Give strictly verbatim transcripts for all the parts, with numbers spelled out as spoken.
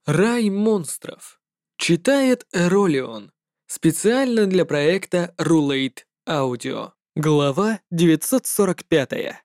Рай монстров. Читает Эролион. Специально для проекта Rulate Audio. Глава девятьсот сорок пять.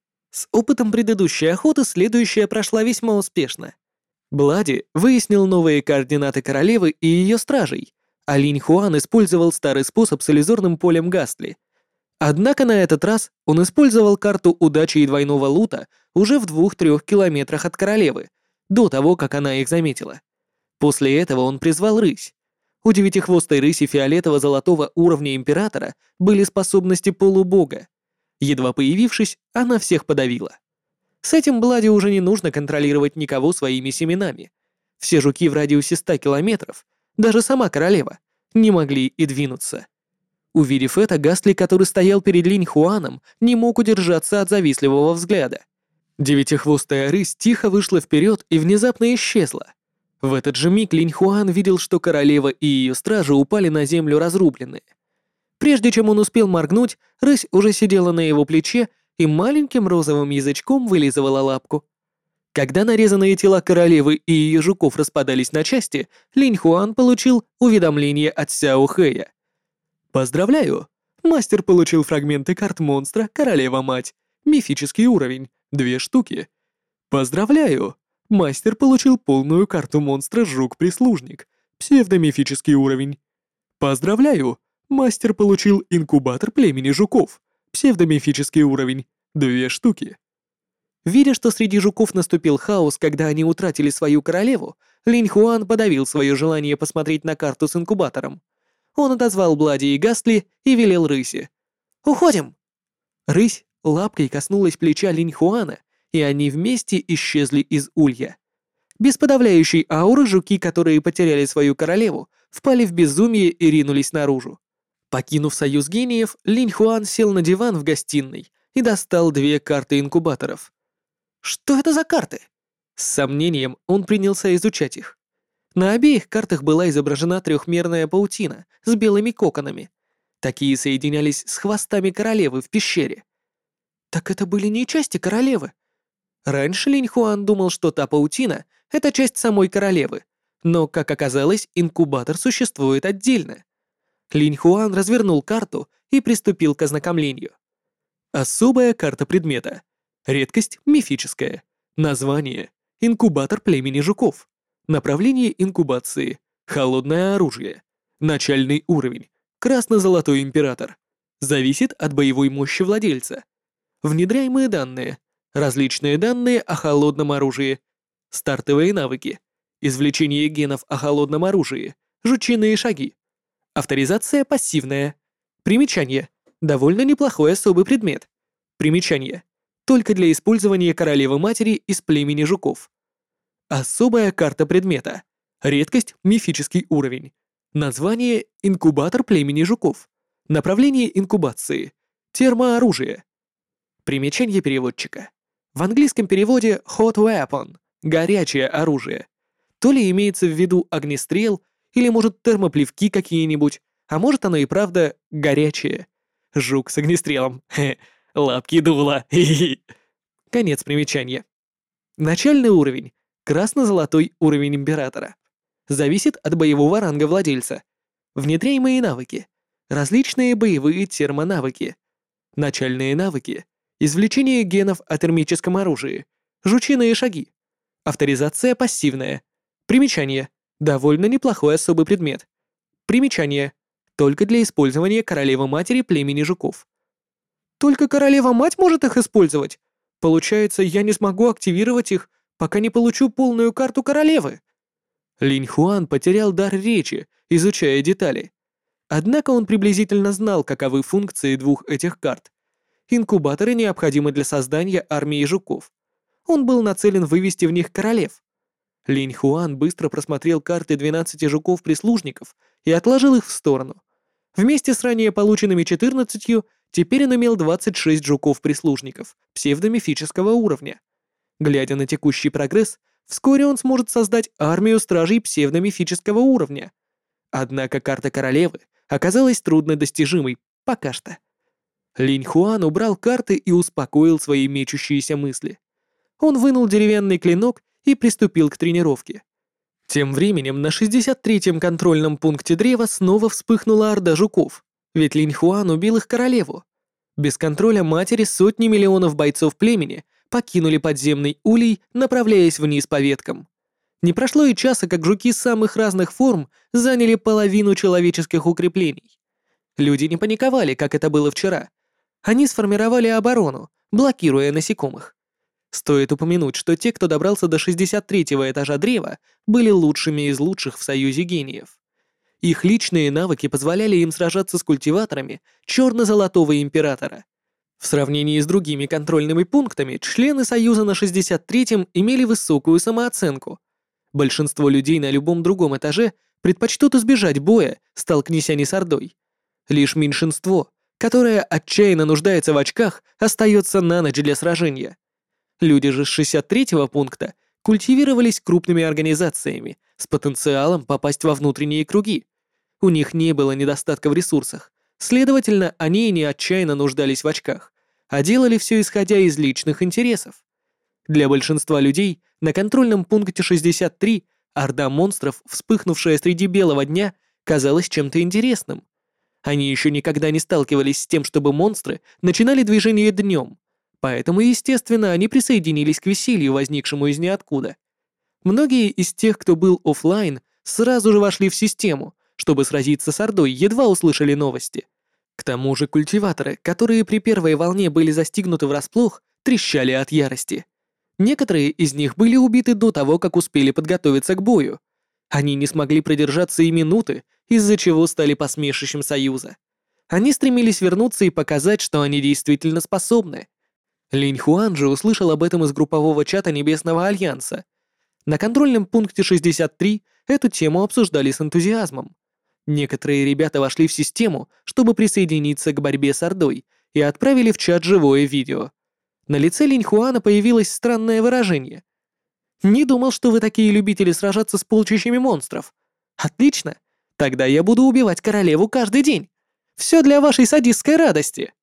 С опытом предыдущей охоты следующая прошла весьма успешно. Блади выяснил новые координаты королевы и ее стражей, а Линь Хуан использовал старый способ с иллюзорным полем Гастли. Однако на этот раз он использовал карту удачи и двойного лута уже в двух-трех километрах от королевы, до того, как она их заметила. После этого он призвал рысь. У девятихвостой рыси фиолетово-золотого уровня императора были способности полубога. Едва появившись, она всех подавила. С этим Блади уже не нужно контролировать никого своими семенами. Все жуки в радиусе ста километров, даже сама королева, не могли и двинуться. Увидев это, Гастли, который стоял перед Линь Хуаном, не мог удержаться от завистливого взгляда. Девятихвостая рысь тихо вышла вперед и внезапно исчезла. В этот же миг Линь Хуан видел, что королева и ее стражи упали на землю разрубленные. Прежде чем он успел моргнуть, рысь уже сидела на его плече и маленьким розовым язычком вылизывала лапку. Когда нарезанные тела королевы и ее жуков распадались на части, Линь Хуан получил уведомление от Сяо Хэя. «Поздравляю! Мастер получил фрагменты карт монстра «Королева-мать». Мифический уровень. Две штуки. Поздравляю! Мастер получил полную карту монстра «Жук-прислужник». Псевдомифический уровень. Поздравляю! Мастер получил инкубатор племени жуков. Псевдомифический уровень. Две штуки. Видя, что среди жуков наступил хаос, когда они утратили свою королеву, Линь Хуан подавил свое желание посмотреть на карту с инкубатором. Он отозвал Блади и Гастли и велел рыси. «Уходим!» Рысь лапкой коснулась плеча Линь Хуана, и они вместе исчезли из улья. Без подавляющей ауры жуки, которые потеряли свою королеву, впали в безумие и ринулись наружу. Покинув союз гениев, Линь Хуан сел на диван в гостиной и достал две карты инкубаторов. «Что это за карты?» С сомнением он принялся изучать их. На обеих картах была изображена трехмерная паутина с белыми коконами. Такие соединялись с хвостами королевы в пещере. Так это были не части королевы. Раньше Линь Хуан думал, что та паутина — это часть самой королевы, но, как оказалось, инкубатор существует отдельно. Линь Хуан развернул карту и приступил к ознакомлению. Особая карта предмета. Редкость мифическая. Название — инкубатор племени жуков. Направление инкубации — холодное оружие. Начальный уровень — красно-золотой император. Зависит от боевой мощи владельца. Внедряемые данные — различные данные о холодном оружии. Стартовые навыки — извлечение генов о холодном оружии, жучиные шаги. Авторизация пассивная. Примечание — довольно неплохой особый предмет. Примечание — только для использования королевы-матери из племени жуков. Особая карта предмета. Редкость — мифический уровень. Название — инкубатор племени жуков. Направление инкубации — термооружие. Примечание переводчика. В английском переводе hot weapon — горячее оружие. То ли имеется в виду огнестрел, или, может, термоплевки какие-нибудь, а может, оно и правда горячее. Жук с огнестрелом. Хе, лапки дуло. Хи-хи. Конец примечания. Начальный уровень. Красно-золотой уровень императора. Зависит от боевого ранга владельца. Внедряемые навыки. Различные боевые термонавыки. Начальные навыки. Извлечение генов о термическом оружии. Жучиные шаги. Авторизация пассивная. Примечание. Довольно неплохой особый предмет. Примечание. Только для использования королевы-матери племени жуков. Только королева-мать может их использовать? Получается, я не смогу активировать их, пока не получу полную карту королевы. Линь Хуан потерял дар речи, изучая детали. Однако он приблизительно знал, каковы функции двух этих карт. Инкубаторы необходимы для создания армии жуков. Он был нацелен вывести в них королев. Линь Хуан быстро просмотрел карты двенадцати жуков-прислужников и отложил их в сторону. Вместе с ранее полученными четырнадцатью, теперь он имел двадцать шесть жуков-прислужников псевдомифического уровня. Глядя на текущий прогресс, вскоре он сможет создать армию стражей псевдомифического уровня. Однако карта королевы оказалась труднодостижимой пока что. Линь Хуан убрал карты и успокоил свои мечущиеся мысли. Он вынул деревянный клинок и приступил к тренировке. Тем временем на шестьдесят третьем контрольном пункте древа снова вспыхнула орда жуков, ведь Линь Хуан убил их королеву. Без контроля матери сотни миллионов бойцов племени покинули подземный улей, направляясь вниз по веткам. Не прошло и часа, как жуки самых разных форм заняли половину человеческих укреплений. Люди не паниковали, как это было вчера. Они сформировали оборону, блокируя насекомых. Стоит упомянуть, что те, кто добрался до шестьдесят третьего этажа древа, были лучшими из лучших в Союзе гениев. Их личные навыки позволяли им сражаться с культиваторами черно-золотого императора. В сравнении с другими контрольными пунктами, члены Союза на шестьдесят третьем имели высокую самооценку. Большинство людей на любом другом этаже предпочтут избежать боя, столкнись они с ордой. Лишь меньшинство, которое отчаянно нуждается в очках, остается на ночь для сражения. Люди же с шестьдесят третьего пункта культивировались крупными организациями с потенциалом попасть во внутренние круги. У них не было недостатка в ресурсах, следовательно, они не отчаянно нуждались в очках, а делали все исходя из личных интересов. Для большинства людей на контрольном пункте шестьдесят три орда монстров, вспыхнувшая среди белого дня, казалась чем-то интересным. Они еще никогда не сталкивались с тем, чтобы монстры начинали движение днем, поэтому, естественно, они присоединились к веселью, возникшему из ниоткуда. Многие из тех, кто был офлайн, сразу же вошли в систему, чтобы сразиться с ордой, едва услышали новости. К тому же культиваторы, которые при первой волне были застигнуты врасплох, трещали от ярости. Некоторые из них были убиты до того, как успели подготовиться к бою. Они не смогли продержаться и минуты, из-за чего стали посмешищем Союза. Они стремились вернуться и показать, что они действительно способны. Линь Хуан же услышал об этом из группового чата Небесного Альянса. На контрольном пункте шестьдесят три эту тему обсуждали с энтузиазмом. Некоторые ребята вошли в систему, чтобы присоединиться к борьбе с ордой, и отправили в чат живое видео. На лице Линь Хуана появилось странное выражение. «Не думал, что вы такие любители сражаться с полчищами монстров. Отлично. Тогда я буду убивать королеву каждый день. Все для вашей садистской радости».